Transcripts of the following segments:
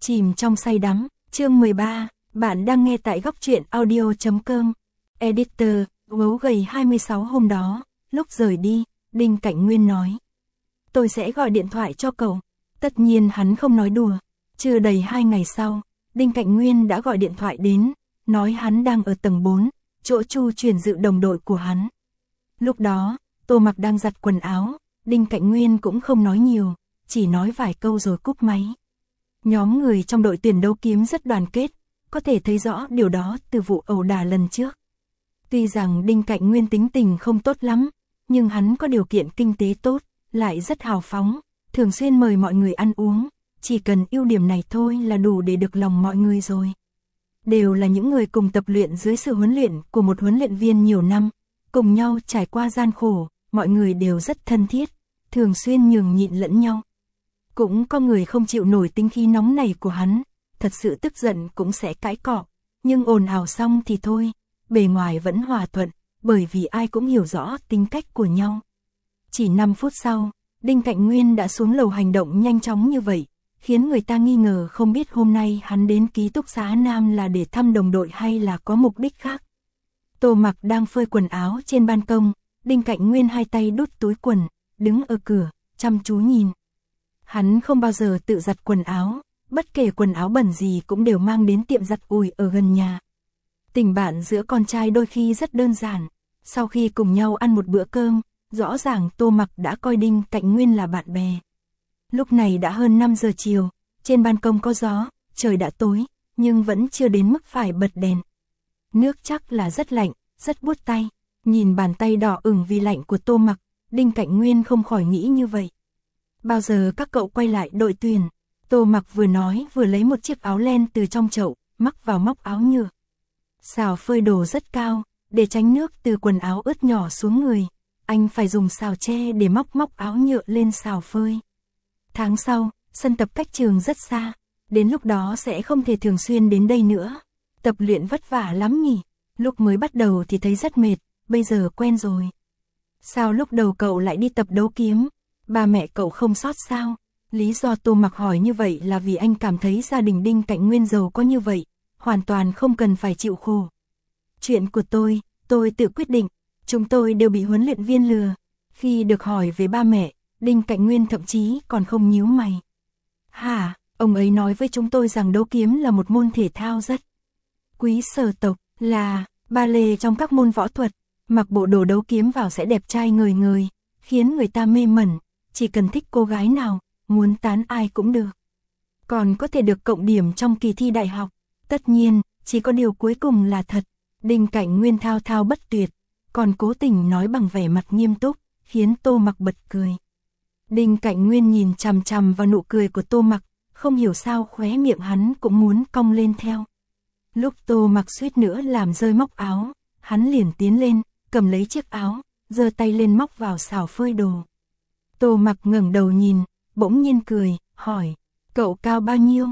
Chìm trong say đắm, chương 13, bạn đang nghe tại góc truyện audio.com. Editor, gấu gầy 26 hôm đó, lúc rời đi, Đinh Cảnh Nguyên nói. Tôi sẽ gọi điện thoại cho cậu. Tất nhiên hắn không nói đùa. Chưa đầy 2 ngày sau, Đinh Cảnh Nguyên đã gọi điện thoại đến, nói hắn đang ở tầng 4, chỗ Chu Truyền Dự đồng đội của hắn. Lúc đó, Tô Mặc đang giặt quần áo, Đinh Cảnh Nguyên cũng không nói nhiều, chỉ nói vài câu rồi cúp máy. Nhóm người trong đội tuyển đấu kiếm rất đoàn kết, có thể thấy rõ điều đó từ vụ ẩu đả lần trước. Tuy rằng Đinh Cảnh Nguyên tính tình không tốt lắm, nhưng hắn có điều kiện kinh tế tốt, lại rất hào phóng, thường xuyên mời mọi người ăn uống, chỉ cần ưu điểm này thôi là đủ để được lòng mọi người rồi. Đều là những người cùng tập luyện dưới sự huấn luyện của một huấn luyện viên nhiều năm, cùng nhau trải qua gian khổ, mọi người đều rất thân thiết, thường xuyên nhường nhịn lẫn nhau. Cũng có người không chịu nổi tính khí nóng này của hắn, thật sự tức giận cũng sẽ cãi cọ, nhưng ồn ào xong thì thôi, bề ngoài vẫn hòa thuận, bởi vì ai cũng hiểu rõ tính cách của nhau. Chỉ 5 phút sau, Đinh Cảnh Nguyên đã xuống lầu, hành động nhanh chóng như vậy, khiến người ta nghi ngờ không biết hôm nay hắn đến ký túc xá Nam là để thăm đồng đội hay là có mục đích khác. Tô Mặc đang phơi quần áo trên ban công, Đinh Cảnh Nguyên hai tay đút túi quần, đứng ở cửa, chăm chú nhìn. Hắn không bao giờ tự giặt quần áo, bất kể quần áo bẩn gì cũng đều mang đến tiệm giặt ủi ở gần nhà. Tình bạn giữa con trai đôi khi rất đơn giản, sau khi cùng nhau ăn một bữa cơm, rõ ràng Tô Mặc đã coi Đinh Cảnh Nguyên là bạn bè. Lúc này đã hơn 5 giờ chiều, trên ban công có gió, trời đã tối, nhưng vẫn chưa đến mức phải bật đèn. Nước chắc là rất lạnh, rất buốt tay, nhìn bàn tay đỏ ửng vì lạnh của Tô Mặc, Đinh Cảnh Nguyên không khỏi nghĩ như vậy. Bao giờ các cậu quay lại đội tuyển? Tô Mặc vừa nói vừa lấy một chiếc áo len từ trong chậu, mắc vào móc áo nhựa. Xào phơi đồ rất cao, để tránh nước từ quần áo ướt nhỏ xuống người, anh phải dùng xào tre để móc áo nhựa lên xào phơi. Tháng sau, sân tập cách trường rất xa, đến lúc đó sẽ không thể thường xuyên đến đây nữa. Tập luyện vất vả lắm nhỉ? Lúc mới bắt đầu thì thấy rất mệt, bây giờ quen rồi. Sao lúc đầu cậu lại đi tập đấu kiếm? Ba mẹ cậu không sót sao? Lý do Tô Mặc hỏi như vậy là vì anh cảm thấy gia đình Đinh Cảnh Nguyên giàu có như vậy, hoàn toàn không cần phải chịu khổ. Chuyện của tôi tự quyết định, chúng tôi đều bị huấn luyện viên lừa. Khi được hỏi về ba mẹ, Đinh Cảnh Nguyên thậm chí còn không nhíu mày. Hả, ông ấy nói với chúng tôi rằng đấu kiếm là một môn thể thao rất quý sở tộc, là ba lê trong các môn võ thuật, mặc bộ đồ đấu kiếm vào sẽ đẹp trai ngời ngời, khiến người ta mê mẩn, chỉ cần thích cô gái nào, muốn tán ai cũng được. Còn có thể được cộng điểm trong kỳ thi đại học. Tất nhiên, chỉ có điều cuối cùng là thật. Đinh Cảnh Nguyên thao thao bất tuyệt, còn cố tình nói bằng vẻ mặt nghiêm túc, khiến Tô Mặc bật cười. Đinh Cảnh Nguyên nhìn chằm chằm vào nụ cười của Tô Mặc, không hiểu sao khóe miệng hắn cũng muốn cong lên theo. Lúc Tô Mặc suýt nữa làm rơi móc áo, hắn liền tiến lên, cầm lấy chiếc áo, giơ tay lên móc vào xào phơi đồ. Tô Mặc ngẩng đầu nhìn, bỗng nhiên cười, hỏi, cậu cao bao nhiêu?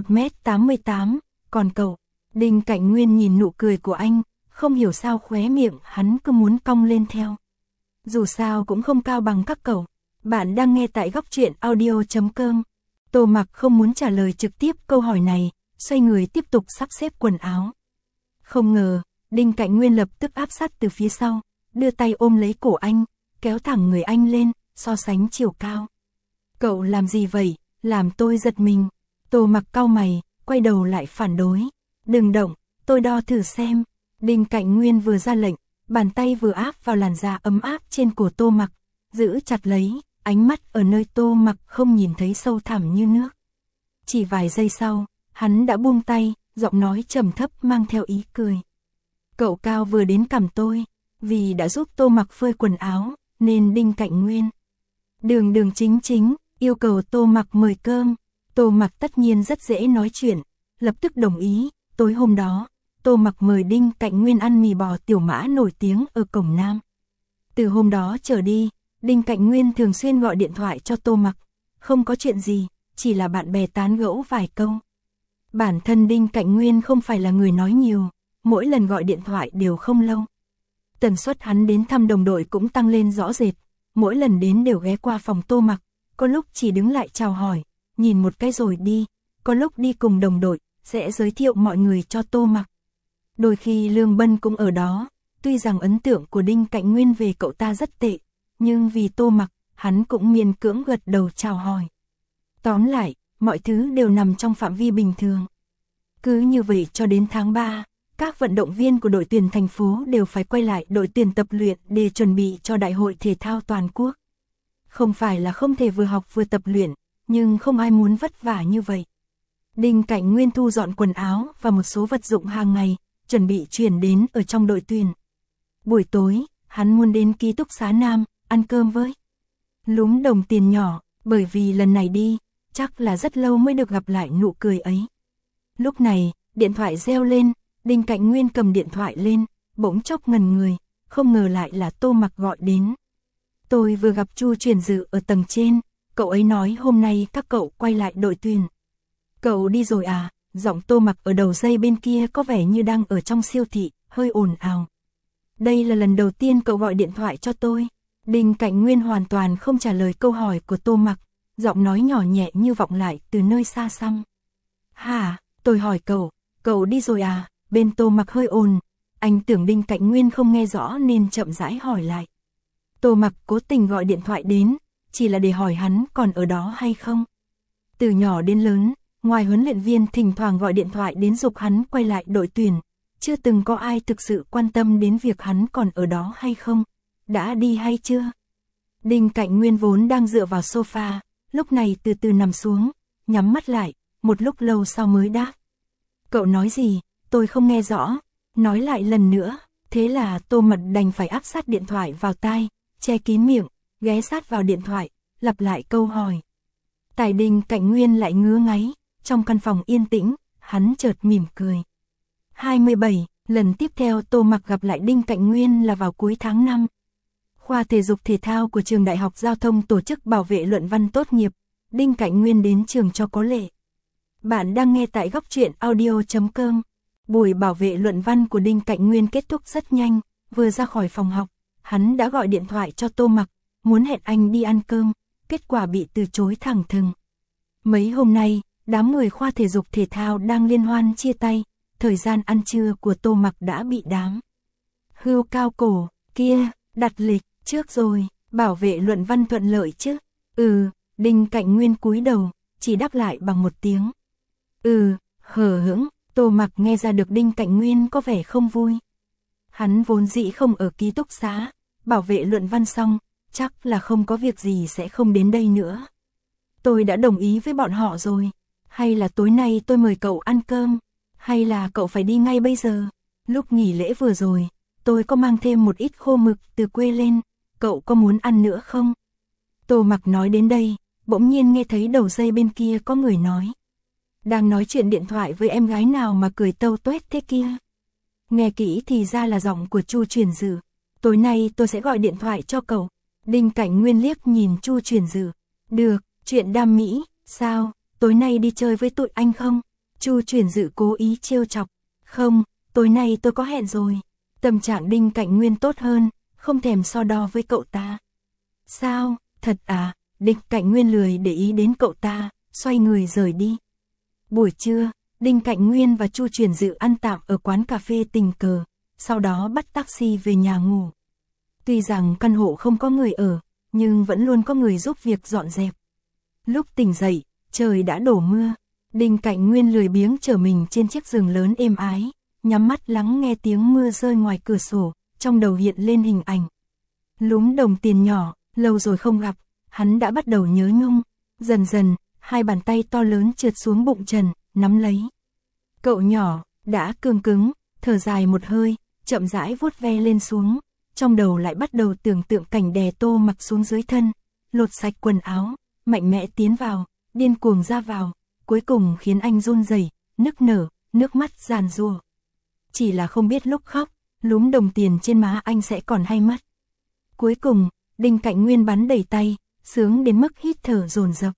1m88, còn cậu? Đinh Cảnh Nguyên nhìn nụ cười của anh, không hiểu sao khóe miệng hắn cứ muốn cong lên theo. Dù sao cũng không cao bằng các cậu. Bạn đang nghe tại góc truyện audio.com. Tô Mặc không muốn trả lời trực tiếp câu hỏi này, xoay người tiếp tục sắp xếp quần áo. Không ngờ, Đinh Cảnh Nguyên lập tức áp sát từ phía sau, đưa tay ôm lấy cổ anh, kéo thẳng người anh lên, so sánh chiều cao. Cậu làm gì vậy? Làm tôi giật mình. Tô Mặc cau mày, quay đầu lại phản đối. Đừng động, tôi đo thử xem. Đinh Cảnh Nguyên vừa ra lệnh, bàn tay vừa áp vào làn da ấm áp trên cổ Tô Mặc, giữ chặt lấy, ánh mắt ở nơi Tô Mặc không nhìn thấy sâu thẳm như nước. Chỉ vài giây sau, hắn đã buông tay, giọng nói trầm thấp mang theo ý cười. Cậu cao vừa đến cằm tôi, vì đã giúp Tô Mặc phơi quần áo, nên Đinh Cảnh Nguyên đường chính yêu cầu Tô Mặc mời cơm. Tô Mặc tất nhiên rất dễ nói chuyện, lập tức đồng ý. Tối hôm đó, Tô Mặc mời Đinh Cảnh Nguyên ăn mì bò Tiểu Mã nổi tiếng ở cổng Nam. Từ hôm đó trở đi, Đinh Cảnh Nguyên thường xuyên gọi điện thoại cho Tô Mặc, không có chuyện gì, chỉ là bạn bè tán gẫu vài câu. Bản thân Đinh Cảnh Nguyên không phải là người nói nhiều, mỗi lần gọi điện thoại đều không lâu. Tần suất hắn đến thăm đồng đội cũng tăng lên rõ rệt, mỗi lần đến đều ghé qua phòng Tô Mặc, có lúc chỉ đứng lại chào hỏi, nhìn một cái rồi đi, có lúc đi cùng đồng đội, sẽ giới thiệu mọi người cho Tô Mặc. Đôi khi Lương Bân cũng ở đó, tuy rằng ấn tượng của Đinh Cạnh Nguyên về cậu ta rất tệ, nhưng vì Tô Mặc, hắn cũng miễn cưỡng gật đầu chào hỏi. Tóm lại, mọi thứ đều nằm trong phạm vi bình thường. Cứ như vậy cho đến tháng 3, các vận động viên của đội tuyển thành phố đều phải quay lại đội tuyển tập luyện để chuẩn bị cho Đại hội Thể thao Toàn quốc. Không phải là không thể vừa học vừa tập luyện, nhưng không ai muốn vất vả như vậy. Đinh Cạnh Nguyên thu dọn quần áo và một số vật dụng hàng ngày, chuẩn bị chuyển đến ở trong đội tuyển. Buổi tối, hắn muốn đến ký túc xá Nam, ăn cơm với Lúm Đồng Tiền nhỏ, bởi vì lần này đi, chắc là rất lâu mới được gặp lại nụ cười ấy. Lúc này, điện thoại reo lên, Đinh Cạnh Nguyên cầm điện thoại lên, bỗng chốc ngần người, không ngờ lại là Tô Mặc gọi đến. Tôi vừa gặp Chu Truyền Dự ở tầng trên, cậu ấy nói hôm nay các cậu quay lại đội tuyển. Cậu đi rồi à? Giọng Tô Mặc ở đầu dây bên kia có vẻ như đang ở trong siêu thị, hơi ồn ào. Đây là lần đầu tiên cậu gọi điện thoại cho tôi. Đinh Cạnh Nguyên hoàn toàn không trả lời câu hỏi của Tô Mặc, giọng nói nhỏ nhẹ như vọng lại từ nơi xa xăm. Hả, tôi hỏi cậu đi rồi à? Bên Tô Mặc hơi ồn, anh tưởng Đinh Cạnh Nguyên không nghe rõ nên chậm rãi hỏi lại. Tô Mặc cố tình gọi điện thoại đến, chỉ là để hỏi hắn còn ở đó hay không. Từ nhỏ đến lớn, ngoài huấn luyện viên thỉnh thoảng gọi điện thoại đến giục hắn quay lại đội tuyển, chưa từng có ai thực sự quan tâm đến việc hắn còn ở đó hay không, đã đi hay chưa. Đinh Cạnh Nguyên vốn đang dựa vào sofa, lúc này từ từ nằm xuống, nhắm mắt lại, một lúc lâu sau mới đáp. Cậu nói gì, tôi không nghe rõ, nói lại lần nữa, thế là Tô Mặc đành phải áp sát điện thoại vào tai, che kín miệng, ghé sát vào điện thoại, lặp lại câu hỏi. Tại Đinh Cạnh Nguyên lại ngứa ngáy, trong căn phòng yên tĩnh, hắn chợt mỉm cười. 27, lần tiếp theo Tô Mặc gặp lại Đinh Cạnh Nguyên là vào cuối tháng 5. Khoa thể dục thể thao của trường Đại học Giao thông tổ chức bảo vệ luận văn tốt nghiệp, Đinh Cạnh Nguyên đến trường cho có lệ. Bạn đang nghe tại góc truyện audio.com. Buổi bảo vệ luận văn của Đinh Cạnh Nguyên kết thúc rất nhanh, vừa ra khỏi phòng học, hắn đã gọi điện thoại cho Tô Mặc, muốn hẹn anh đi ăn cơm, kết quả bị từ chối thẳng thừng. Mấy hôm nay, đám người khoa thể dục thể thao đang liên hoan chia tay, thời gian ăn trưa của Tô Mặc đã bị đám hươu cao cổ kia đặt lịch trước rồi, bảo vệ luận văn thuận lợi chứ? Đinh Cạnh Nguyên cúi đầu, chỉ đáp lại bằng một tiếng. Hờ hững. Tô Mặc nghe ra được Đinh Cạnh Nguyên có vẻ không vui. Hắn vốn dĩ không ở ký túc xá, bảo vệ luận văn xong, chắc là không có việc gì sẽ không đến đây nữa. Tôi đã đồng ý với bọn họ rồi, hay là tối nay tôi mời cậu ăn cơm, hay là cậu phải đi ngay bây giờ? Lúc nghỉ lễ vừa rồi, tôi có mang thêm một ít khô mực từ quê lên, cậu có muốn ăn nữa không? Tô Mặc nói đến đây, bỗng nhiên nghe thấy đầu dây bên kia có người nói. Đang nói chuyện điện thoại với em gái nào mà cười tâu tuét thế kia? Nghe kỹ thì ra là giọng của Chu Truyền Dự. Tối nay tôi sẽ gọi điện thoại cho cậu. Đinh Cạnh Nguyên liếc nhìn Chu Truyền Dự. Được, chuyện đam mỹ, sao, tối nay đi chơi với tụi anh không? Chu Truyền Dự cố ý trêu chọc. Không, tối nay tôi có hẹn rồi. Tâm trạng Đinh Cạnh Nguyên tốt hơn, không thèm so đo với cậu ta. Sao, thật à? Đinh Cạnh Nguyên lười để ý đến cậu ta, xoay người rời đi. Buổi trưa, Đinh Cạnh Nguyên và Chu Truyền Dự ăn tạm ở quán cà phê Tình Cờ, sau đó bắt taxi về nhà ngủ. Tuy rằng căn hộ không có người ở, nhưng vẫn luôn có người giúp việc dọn dẹp. Lúc tỉnh dậy, trời đã đổ mưa, Đinh Cạnh Nguyên lười biếng trở mình trên chiếc giường lớn êm ái, nhắm mắt lắng nghe tiếng mưa rơi ngoài cửa sổ, trong đầu hiện lên hình ảnh. Lúm Đồng Tiền nhỏ, lâu rồi không gặp, hắn đã bắt đầu nhớ nhung, dần dần, hai bàn tay to lớn trượt xuống bụng trần, nắm lấy. Cậu nhỏ, đã cương cứng, thở dài một hơi, chậm rãi vuốt ve lên xuống, trong đầu lại bắt đầu tưởng tượng cảnh đè Tô Mặc xuống dưới thân, lột sạch quần áo, mạnh mẽ tiến vào, điên cuồng ra vào, cuối cùng khiến anh run rẩy, nức nở, nước mắt giàn giụa. Chỉ là không biết lúc khóc, Lúm Đồng Tiền trên má anh sẽ còn hay mất. Cuối cùng, Đinh Cạnh Nguyên bắn đầy tay, sướng đến mức hít thở dồn dập.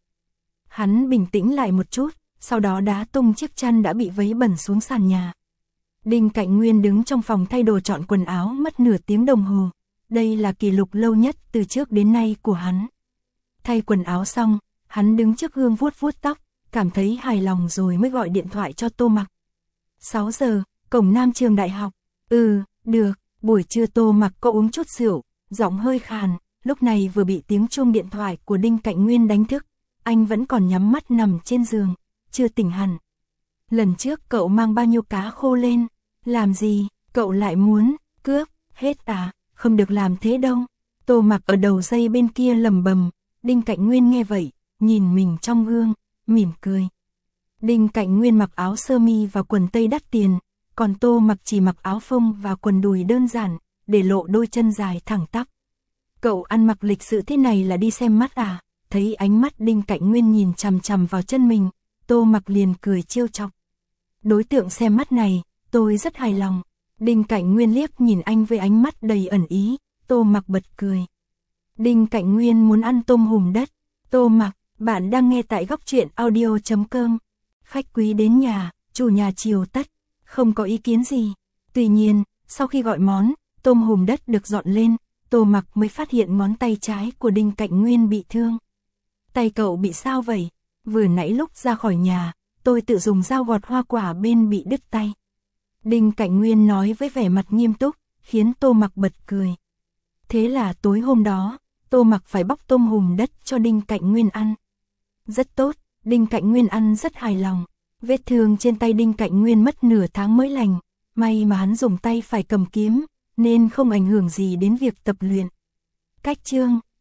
Hắn bình tĩnh lại một chút, sau đó đá tung chiếc chăn đã bị vấy bẩn xuống sàn nhà. Đinh Cạnh Nguyên đứng trong phòng thay đồ chọn quần áo mất nửa tiếng đồng hồ. Đây là kỷ lục lâu nhất từ trước đến nay của hắn. Thay quần áo xong, hắn đứng trước gương vuốt vuốt tóc, cảm thấy hài lòng rồi mới gọi điện thoại cho Tô Mặc. 6 giờ, cổng Nam Trường Đại học. Được, buổi trưa Tô Mặc có uống chút rượu, giọng hơi khàn, lúc này vừa bị tiếng chuông điện thoại của Đinh Cạnh Nguyên đánh thức, anh vẫn còn nhắm mắt nằm trên giường, chưa tỉnh hẳn. Lần trước cậu mang bao nhiêu cá khô lên, làm gì, cậu lại muốn, cướp, hết à, không được làm thế đâu. Tô Mặc ở đầu dây bên kia lầm bầm, Đinh Cạnh Nguyên nghe vậy, nhìn mình trong gương, mỉm cười. Đinh Cạnh Nguyên mặc áo sơ mi và quần tây đắt tiền, còn Tô Mặc chỉ mặc áo phông và quần đùi đơn giản, để lộ đôi chân dài thẳng tắp. Cậu ăn mặc lịch sự thế này là đi xem mắt à? Thấy ánh mắt Đinh Cạnh Nguyên nhìn chằm chằm vào chân mình, Tô Mặc liền cười trêu chọc. Đối tượng xem mắt này, tôi rất hài lòng. Đinh Cạnh Nguyên liếc nhìn anh với ánh mắt đầy ẩn ý, Tô Mặc bật cười. Đinh Cạnh Nguyên muốn ăn tôm hùm đất. Tô Mặc, bạn đang nghe tại Góc Truyện Audio.com. Khách quý đến nhà, chủ nhà chiều tất, không có ý kiến gì. Tuy nhiên, sau khi gọi món, tôm hùm đất được dọn lên, Tô Mặc mới phát hiện ngón tay trái của Đinh Cạnh Nguyên bị thương. Tay cậu bị sao vậy? Vừa nãy lúc ra khỏi nhà, tôi tự dùng dao gọt hoa quả bên bị đứt tay. Đinh Cạnh Nguyên nói với vẻ mặt nghiêm túc, khiến Tô Mặc bật cười. Thế là tối hôm đó, Tô Mặc phải bóc tôm hùm đất cho Đinh Cạnh Nguyên ăn. Rất tốt, Đinh Cạnh Nguyên ăn rất hài lòng. Vết thương trên tay Đinh Cạnh Nguyên mất nửa tháng mới lành, may mà hắn dùng tay phải cầm kiếm, nên không ảnh hưởng gì đến việc tập luyện. Cách chương